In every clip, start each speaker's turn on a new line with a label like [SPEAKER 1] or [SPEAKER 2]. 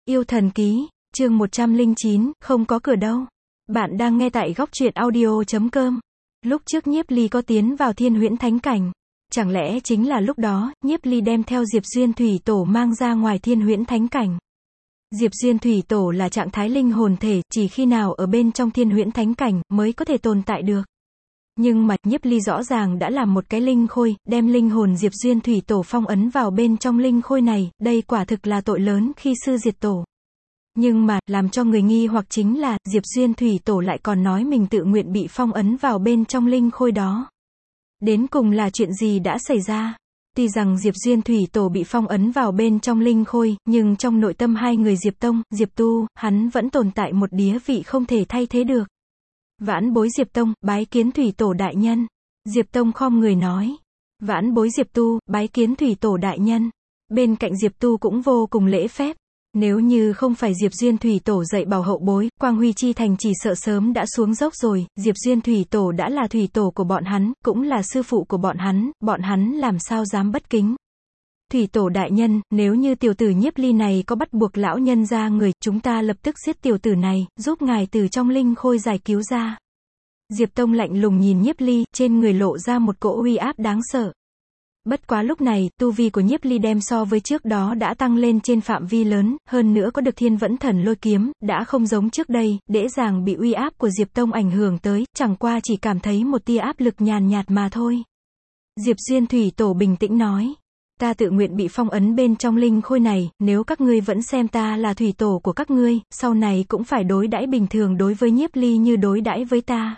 [SPEAKER 1] Yêu thần ký, chương 109, không có cửa đâu. Bạn đang nghe tại góc truyện audio.com. Lúc trước Nhiếp Ly có tiến vào Thiên Huyễn Thánh Cảnh. Chẳng lẽ chính là lúc đó, Nhiếp Ly đem theo Diệp Duyên Thủy Tổ mang ra ngoài Thiên Huyễn Thánh Cảnh. Diệp Duyên Thủy Tổ là trạng thái linh hồn thể, chỉ khi nào ở bên trong Thiên Huyễn Thánh Cảnh, mới có thể tồn tại được. Nhưng mà, Nhiếp Ly rõ ràng đã làm một cái linh khôi, đem linh hồn Diệp Duyên Thủy Tổ phong ấn vào bên trong linh khôi này, đây quả thực là tội lớn khi sư diệt tổ. Nhưng mà, làm cho người nghi hoặc chính là, Diệp Duyên Thủy Tổ lại còn nói mình tự nguyện bị phong ấn vào bên trong linh khôi đó. Đến cùng là chuyện gì đã xảy ra? Tuy rằng Diệp Duyên Thủy Tổ bị phong ấn vào bên trong linh khôi, nhưng trong nội tâm hai người Diệp Tông, Diệp Tu, hắn vẫn tồn tại một địa vị không thể thay thế được. Vãn bối Diệp Tông, bái kiến Thủy Tổ đại nhân. Diệp Tông khom người nói. Vãn bối Diệp Tu, bái kiến Thủy Tổ đại nhân. Bên cạnh Diệp Tu cũng vô cùng lễ phép. Nếu như không phải Diệp Duyên Thủy Tổ dạy bảo hậu bối, Quang Huy Chi Thành chỉ sợ sớm đã xuống dốc rồi, Diệp Duyên Thủy Tổ đã là Thủy Tổ của bọn hắn, cũng là sư phụ của bọn hắn làm sao dám bất kính. Thủy Tổ đại nhân, nếu như tiểu tử Nhiếp Ly này có bắt buộc lão nhân ra người, chúng ta lập tức giết tiểu tử này, giúp ngài từ trong linh khôi giải cứu ra. Diệp Tông lạnh lùng nhìn Nhiếp Ly, trên người lộ ra một cỗ uy áp đáng sợ. Bất quá lúc này, tu vi của Nhiếp Ly đem so với trước đó đã tăng lên trên phạm vi lớn, hơn nữa có được Thiên Vẫn Thần Lôi Kiếm, đã không giống trước đây, dễ dàng bị uy áp của Diệp Tông ảnh hưởng tới, chẳng qua chỉ cảm thấy một tia áp lực nhàn nhạt mà thôi. Diệp Duyên Thủy Tổ bình tĩnh nói. Ta tự nguyện bị phong ấn bên trong linh khôi này, nếu các ngươi vẫn xem ta là Thủy Tổ của các ngươi, sau này cũng phải đối đãi bình thường đối với Nhiếp Ly như đối đãi với ta.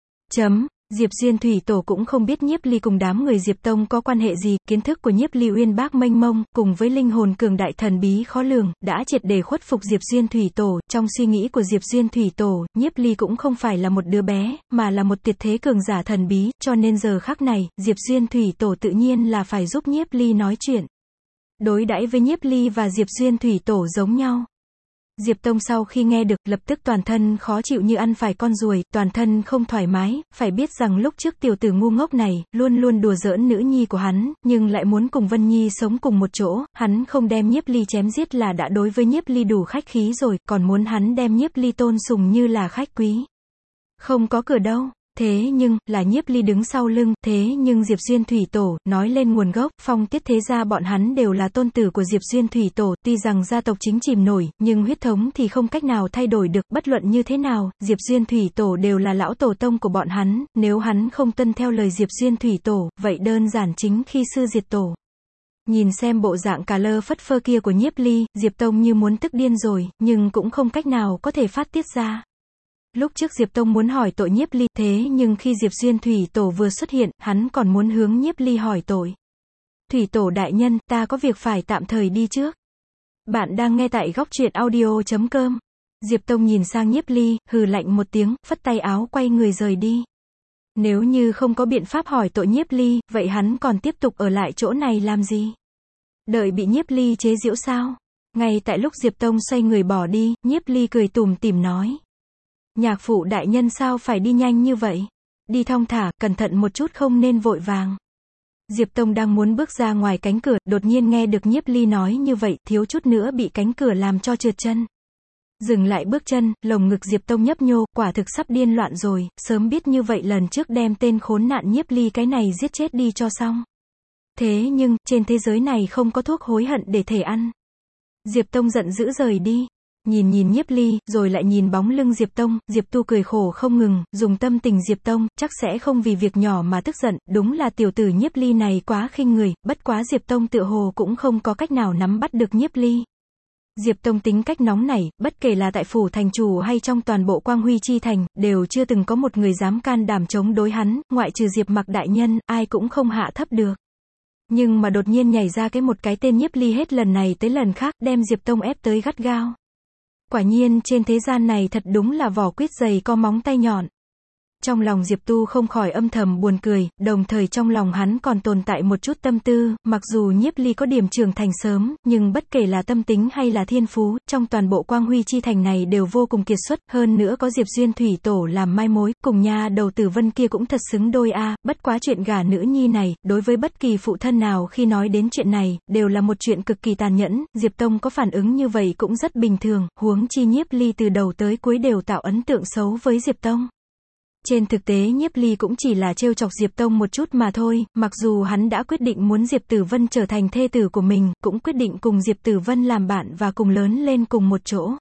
[SPEAKER 1] Diệp Duyên Thủy Tổ cũng không biết Nhiếp Ly cùng đám người Diệp Tông có quan hệ gì, kiến thức của Nhiếp Ly uyên bác mênh mông, cùng với linh hồn cường đại thần bí khó lường, đã triệt để khuất phục Diệp Duyên Thủy Tổ. Trong suy nghĩ của Diệp Duyên Thủy Tổ, Nhiếp Ly cũng không phải là một đứa bé, mà là một tuyệt thế cường giả thần bí, cho nên giờ khắc này, Diệp Duyên Thủy Tổ tự nhiên là phải giúp Nhiếp Ly nói chuyện. Đối đãi với Nhiếp Ly và Diệp Duyên Thủy Tổ giống nhau. Diệp Tông sau khi nghe được, lập tức toàn thân khó chịu như ăn phải con ruồi, toàn thân không thoải mái, phải biết rằng lúc trước tiểu tử ngu ngốc này, luôn luôn đùa giỡn nữ nhi của hắn, nhưng lại muốn cùng Vân Nhi sống cùng một chỗ, hắn không đem Nhiếp Ly chém giết là đã đối với Nhiếp Ly đủ khách khí rồi, còn muốn hắn đem Nhiếp Ly tôn sùng như là khách quý. Không có cửa đâu. Thế nhưng, là Nhiếp Ly đứng sau lưng, thế nhưng Diệp Duyên Thủy Tổ, nói lên nguồn gốc, Phong Tiết thế gia bọn hắn đều là tôn tử của Diệp Duyên Thủy Tổ, tuy rằng gia tộc chính chìm nổi, nhưng huyết thống thì không cách nào thay đổi được, bất luận như thế nào, Diệp Duyên Thủy Tổ đều là lão tổ tông của bọn hắn, nếu hắn không tuân theo lời Diệp Duyên Thủy Tổ, vậy đơn giản chính khi sư diệt tổ. Nhìn xem bộ dạng cà lơ phất phơ kia của Nhiếp Ly, Diệp Tông như muốn tức điên rồi, nhưng cũng không cách nào có thể phát tiết ra. Lúc trước Diệp Tông muốn hỏi tội Nhiếp Ly, thế nhưng khi Diệp Duyên Thủy Tổ vừa xuất hiện, hắn còn muốn hướng Nhiếp Ly hỏi tội. Thủy Tổ đại nhân, ta có việc phải tạm thời đi trước. Bạn đang nghe tại góc truyện audio.com. Diệp Tông nhìn sang Nhiếp Ly, hừ lạnh một tiếng, phất tay áo quay người rời đi. Nếu như không có biện pháp hỏi tội Nhiếp Ly, vậy hắn còn tiếp tục ở lại chỗ này làm gì? Đợi bị Nhiếp Ly chế giễu sao? Ngay tại lúc Diệp Tông xoay người bỏ đi, Nhiếp Ly cười tủm tỉm nói. Nhạc phụ đại nhân sao phải đi nhanh như vậy? Đi thong thả, cẩn thận một chút không nên vội vàng. Diệp Tông đang muốn bước ra ngoài cánh cửa, đột nhiên nghe được Nhiếp Ly nói như vậy, thiếu chút nữa bị cánh cửa làm cho trượt chân. Dừng lại bước chân, lồng ngực Diệp Tông nhấp nhô, quả thực sắp điên loạn rồi, sớm biết như vậy lần trước đem tên khốn nạn Nhiếp Ly cái này giết chết đi cho xong. Thế nhưng, trên thế giới này không có thuốc hối hận để thể ăn. Diệp Tông giận dữ rời đi. Nhìn Nhiếp Ly, rồi lại nhìn bóng lưng Diệp Tông, Diệp Tu cười khổ không ngừng, dùng tâm tình Diệp Tông, chắc sẽ không vì việc nhỏ mà tức giận, đúng là tiểu tử Nhiếp Ly này quá khinh người, bất quá Diệp Tông tựa hồ cũng không có cách nào nắm bắt được Nhiếp Ly. Diệp Tông tính cách nóng nảy, bất kể là tại phủ thành chủ hay trong toàn bộ Quang Huy Chi Thành, đều chưa từng có một người dám can đảm chống đối hắn, ngoại trừ Diệp Mặc đại nhân, ai cũng không hạ thấp được. Nhưng mà đột nhiên nhảy ra một cái tên Nhiếp Ly hết lần này tới lần khác, đem Diệp Tông ép tới gắt gao. Quả nhiên trên thế gian này thật đúng là vỏ quýt dày có móng tay nhọn. Trong lòng Diệp Tu không khỏi âm thầm buồn cười, đồng thời trong lòng hắn còn tồn tại một chút tâm tư, mặc dù Nhiếp Ly có điểm trưởng thành sớm, nhưng bất kể là tâm tính hay là thiên phú, trong toàn bộ Quang Huy Chi Thành này đều vô cùng kiệt xuất, hơn nữa có Diệp Duyên Thủy Tổ làm mai mối, cùng nha đầu Tử Vân kia cũng thật xứng đôi a. Bất quá chuyện gả nữ nhi này, đối với bất kỳ phụ thân nào khi nói đến chuyện này, đều là một chuyện cực kỳ tàn nhẫn, Diệp Tông có phản ứng như vậy cũng rất bình thường, huống chi Nhiếp Ly từ đầu tới cuối đều tạo ấn tượng xấu với Diệp Tông. Trên thực tế Nhiếp Ly cũng chỉ là trêu chọc Diệp Tông một chút mà thôi, mặc dù hắn đã quyết định muốn Diệp Tử Vân trở thành thê tử của mình, cũng quyết định cùng Diệp Tử Vân làm bạn và cùng lớn lên cùng một chỗ.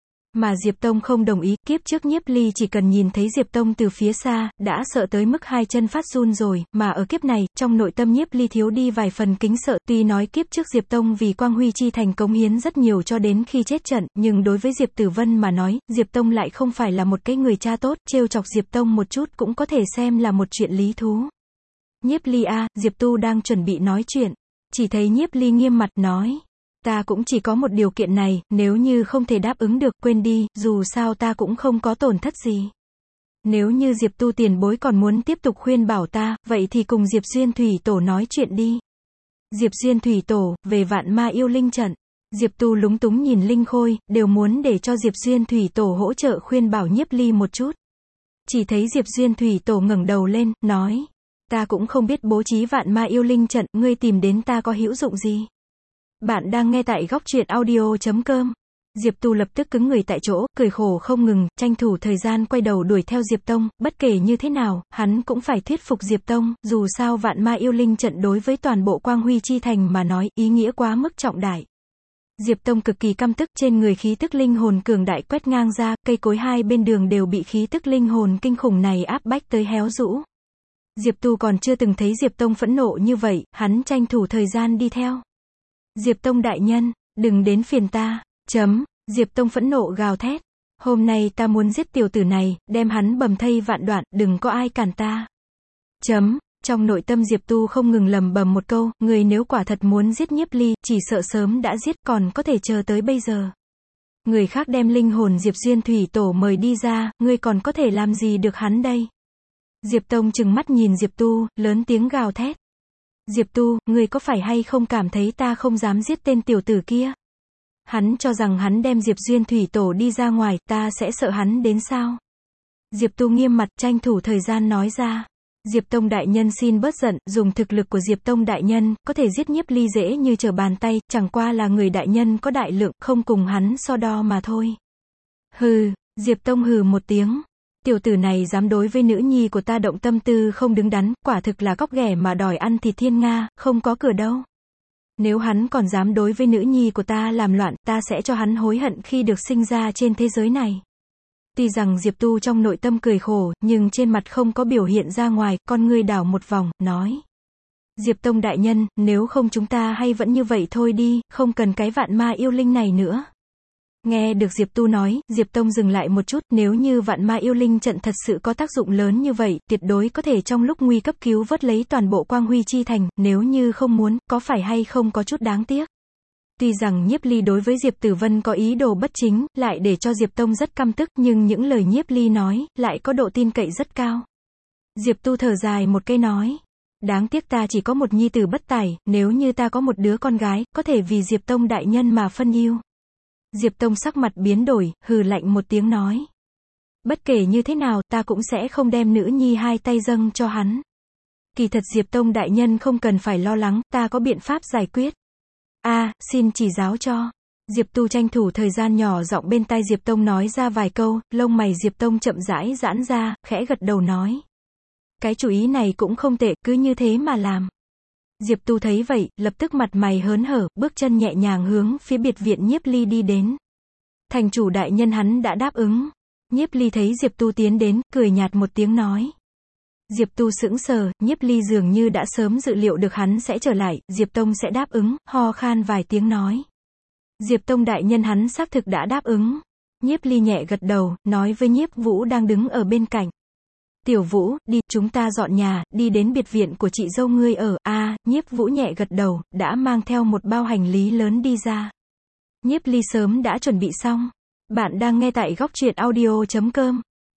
[SPEAKER 1] Mà Diệp Tông không đồng ý, kiếp trước Nhiếp Ly chỉ cần nhìn thấy Diệp Tông từ phía xa, đã sợ tới mức hai chân phát run rồi, mà ở kiếp này, trong nội tâm Nhiếp Ly thiếu đi vài phần kính sợ, tuy nói kiếp trước Diệp Tông vì Quang Huy Chi Thành cống hiến rất nhiều cho đến khi chết trận, nhưng đối với Diệp Tử Vân mà nói, Diệp Tông lại không phải là một cái người cha tốt, trêu chọc Diệp Tông một chút cũng có thể xem là một chuyện lý thú. Nhiếp Ly a, Diệp Tu đang chuẩn bị nói chuyện, chỉ thấy Nhiếp Ly nghiêm mặt nói. Ta cũng chỉ có một điều kiện này, nếu như không thể đáp ứng được, quên đi, dù sao ta cũng không có tổn thất gì. Nếu như Diệp Tu tiền bối còn muốn tiếp tục khuyên bảo ta, vậy thì cùng Diệp Duyên Thủy Tổ nói chuyện đi. Diệp Duyên Thủy Tổ, về Vạn Ma Yêu Linh trận. Diệp Tu lúng túng nhìn Linh Khôi, đều muốn để cho Diệp Duyên Thủy Tổ hỗ trợ khuyên bảo Nhiếp Ly một chút. Chỉ thấy Diệp Duyên Thủy Tổ ngẩng đầu lên, nói. Ta cũng không biết bố trí Vạn Ma Yêu Linh trận, ngươi tìm đến ta có hữu dụng gì. Bạn đang nghe tại góc truyện audio.com. Diệp Tu lập tức cứng người tại chỗ, cười khổ không ngừng, tranh thủ thời gian quay đầu đuổi theo Diệp Tông, bất kể như thế nào, hắn cũng phải thuyết phục Diệp Tông, dù sao Vạn Ma Yêu Linh trận đối với toàn bộ Quang Huy Chi Thành mà nói, ý nghĩa quá mức trọng đại. Diệp Tông cực kỳ căm tức, trên người khí tức linh hồn cường đại quét ngang ra, cây cối hai bên đường đều bị khí tức linh hồn kinh khủng này áp bách tới héo rũ. Diệp Tu còn chưa từng thấy Diệp Tông phẫn nộ như vậy, hắn tranh thủ thời gian đi theo. Diệp Tông đại nhân, đừng đến phiền ta, Diệp Tông phẫn nộ gào thét. Hôm nay ta muốn giết tiểu tử này, đem hắn bầm thây vạn đoạn, đừng có ai cản ta. Trong nội tâm Diệp Tu không ngừng lầm bầm một câu, người nếu quả thật muốn giết Nhiếp Ly, chỉ sợ sớm đã giết, còn có thể chờ tới bây giờ. Người khác đem linh hồn Diệp Duyên Thủy Tổ mời đi ra, ngươi còn có thể làm gì được hắn đây? Diệp Tông trừng mắt nhìn Diệp Tu, lớn tiếng gào thét. Diệp Tu, ngươi có phải hay không cảm thấy ta không dám giết tên tiểu tử kia? Hắn cho rằng hắn đem Diệp Duyên Thủy Tổ đi ra ngoài, ta sẽ sợ hắn đến sao? Diệp Tu nghiêm mặt, tranh thủ thời gian nói ra. Diệp Tông đại nhân xin bớt giận, dùng thực lực của Diệp Tông đại nhân, có thể giết Nhiếp Ly dễ như trở bàn tay, chẳng qua là người đại nhân có đại lượng, không cùng hắn so đo mà thôi. Hừ, Diệp Tông hừ một tiếng. Tiểu tử này dám đối với nữ nhi của ta động tâm tư không đứng đắn, quả thực là cóc ghẻ mà đòi ăn thịt thiên nga, không có cửa đâu. Nếu hắn còn dám đối với nữ nhi của ta làm loạn, ta sẽ cho hắn hối hận khi được sinh ra trên thế giới này. Tuy rằng Diệp Tu trong nội tâm cười khổ, nhưng trên mặt không có biểu hiện ra ngoài, con ngươi đảo một vòng, nói. Diệp Tông đại nhân, nếu không chúng ta hay vẫn như vậy thôi đi, không cần cái Vạn Ma Yêu Linh này nữa. Nghe được Diệp Tu nói, Diệp Tông dừng lại một chút, nếu như Vạn Ma Yêu Linh trận thật sự có tác dụng lớn như vậy, tuyệt đối có thể trong lúc nguy cấp cứu vớt lấy toàn bộ Quang Huy Chi Thành, nếu như không muốn, có phải hay không có chút đáng tiếc. Tuy rằng Nhiếp Ly đối với Diệp Tử Vân có ý đồ bất chính, lại để cho Diệp Tông rất căm tức, nhưng những lời Nhiếp Ly nói, lại có độ tin cậy rất cao. Diệp Tu thở dài một cái nói. Đáng tiếc ta chỉ có một nhi tử bất tài, nếu như ta có một đứa con gái, có thể vì Diệp Tông đại nhân mà phân yêu. Diệp Tông sắc mặt biến đổi, hừ lạnh một tiếng nói. Bất kể như thế nào, ta cũng sẽ không đem nữ nhi hai tay dâng cho hắn. Kỳ thật Diệp Tông đại nhân không cần phải lo lắng, ta có biện pháp giải quyết. Xin chỉ giáo cho. Diệp Tu tranh thủ thời gian nhỏ giọng bên tai Diệp Tông nói ra vài câu, lông mày Diệp Tông chậm rãi giãn ra, khẽ gật đầu nói. Cái chủ ý này cũng không tệ, cứ như thế mà làm. Diệp Tu thấy vậy, lập tức mặt mày hớn hở, bước chân nhẹ nhàng hướng phía biệt viện Nhiếp Ly đi đến. Thành chủ đại nhân hắn đã đáp ứng. Nhiếp Ly thấy Diệp Tu tiến đến, cười nhạt một tiếng nói. Diệp Tu sững sờ, Nhiếp Ly dường như đã sớm dự liệu được hắn sẽ trở lại, Diệp Tông sẽ đáp ứng, ho khan vài tiếng nói. Diệp Tông đại nhân hắn xác thực đã đáp ứng. Nhiếp Ly nhẹ gật đầu, nói với Nhiếp Vũ đang đứng ở bên cạnh. Tiểu Vũ, đi, chúng ta dọn nhà, đi đến biệt viện của chị dâu ngươi ở. Nhiếp Vũ nhẹ gật đầu, đã mang theo một bao hành lý lớn đi ra. Nhiếp Ly sớm đã chuẩn bị xong. Bạn đang nghe tại góc truyện audio.com.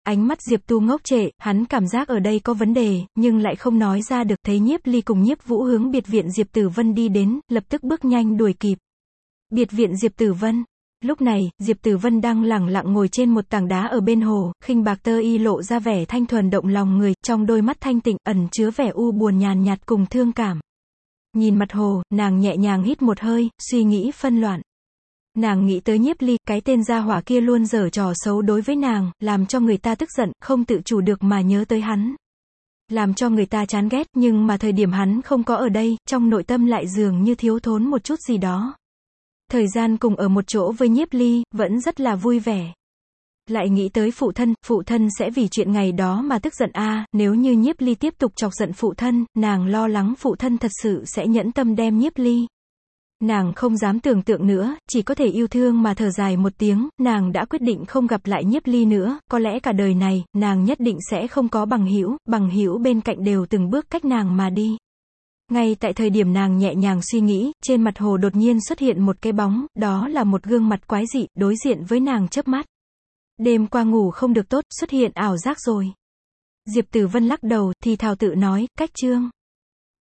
[SPEAKER 1] Ánh mắt Diệp Tu ngốc trệ, hắn cảm giác ở đây có vấn đề, nhưng lại không nói ra được. Thấy Nhiếp Ly cùng Nhiếp Vũ hướng biệt viện Diệp Tử Vân đi đến, lập tức bước nhanh đuổi kịp. Biệt viện Diệp Tử Vân. Lúc này, Diệp Tử Vân đang lẳng lặng ngồi trên một tảng đá ở bên hồ, khinh bạc tơ y lộ ra vẻ thanh thuần động lòng người, trong đôi mắt thanh tịnh ẩn chứa vẻ u buồn nhàn nhạt cùng thương cảm. Nhìn mặt hồ, nàng nhẹ nhàng hít một hơi, suy nghĩ phân loạn. Nàng nghĩ tới Nhiếp Ly, cái tên gia hỏa kia luôn giở trò xấu đối với nàng, làm cho người ta tức giận, không tự chủ được mà nhớ tới hắn. Làm cho người ta chán ghét, nhưng mà thời điểm hắn không có ở đây, trong nội tâm lại dường như thiếu thốn một chút gì đó. Thời gian cùng ở một chỗ với Nhiếp Ly, vẫn rất là vui vẻ. Lại nghĩ tới phụ thân sẽ vì chuyện ngày đó mà tức giận nếu như Nhiếp Ly tiếp tục chọc giận phụ thân, nàng lo lắng phụ thân thật sự sẽ nhẫn tâm đem Nhiếp Ly. Nàng không dám tưởng tượng nữa, chỉ có thể yêu thương mà thở dài một tiếng, nàng đã quyết định không gặp lại Nhiếp Ly nữa, có lẽ cả đời này, nàng nhất định sẽ không có bằng hữu bên cạnh đều từng bước cách nàng mà đi. Ngay tại thời điểm nàng nhẹ nhàng suy nghĩ, trên mặt hồ đột nhiên xuất hiện một cái bóng, đó là một gương mặt quái dị, đối diện với nàng chớp mắt. Đêm qua ngủ không được tốt, xuất hiện ảo giác rồi. Diệp Tử Vân lắc đầu, thì thào tự nói, cách chương.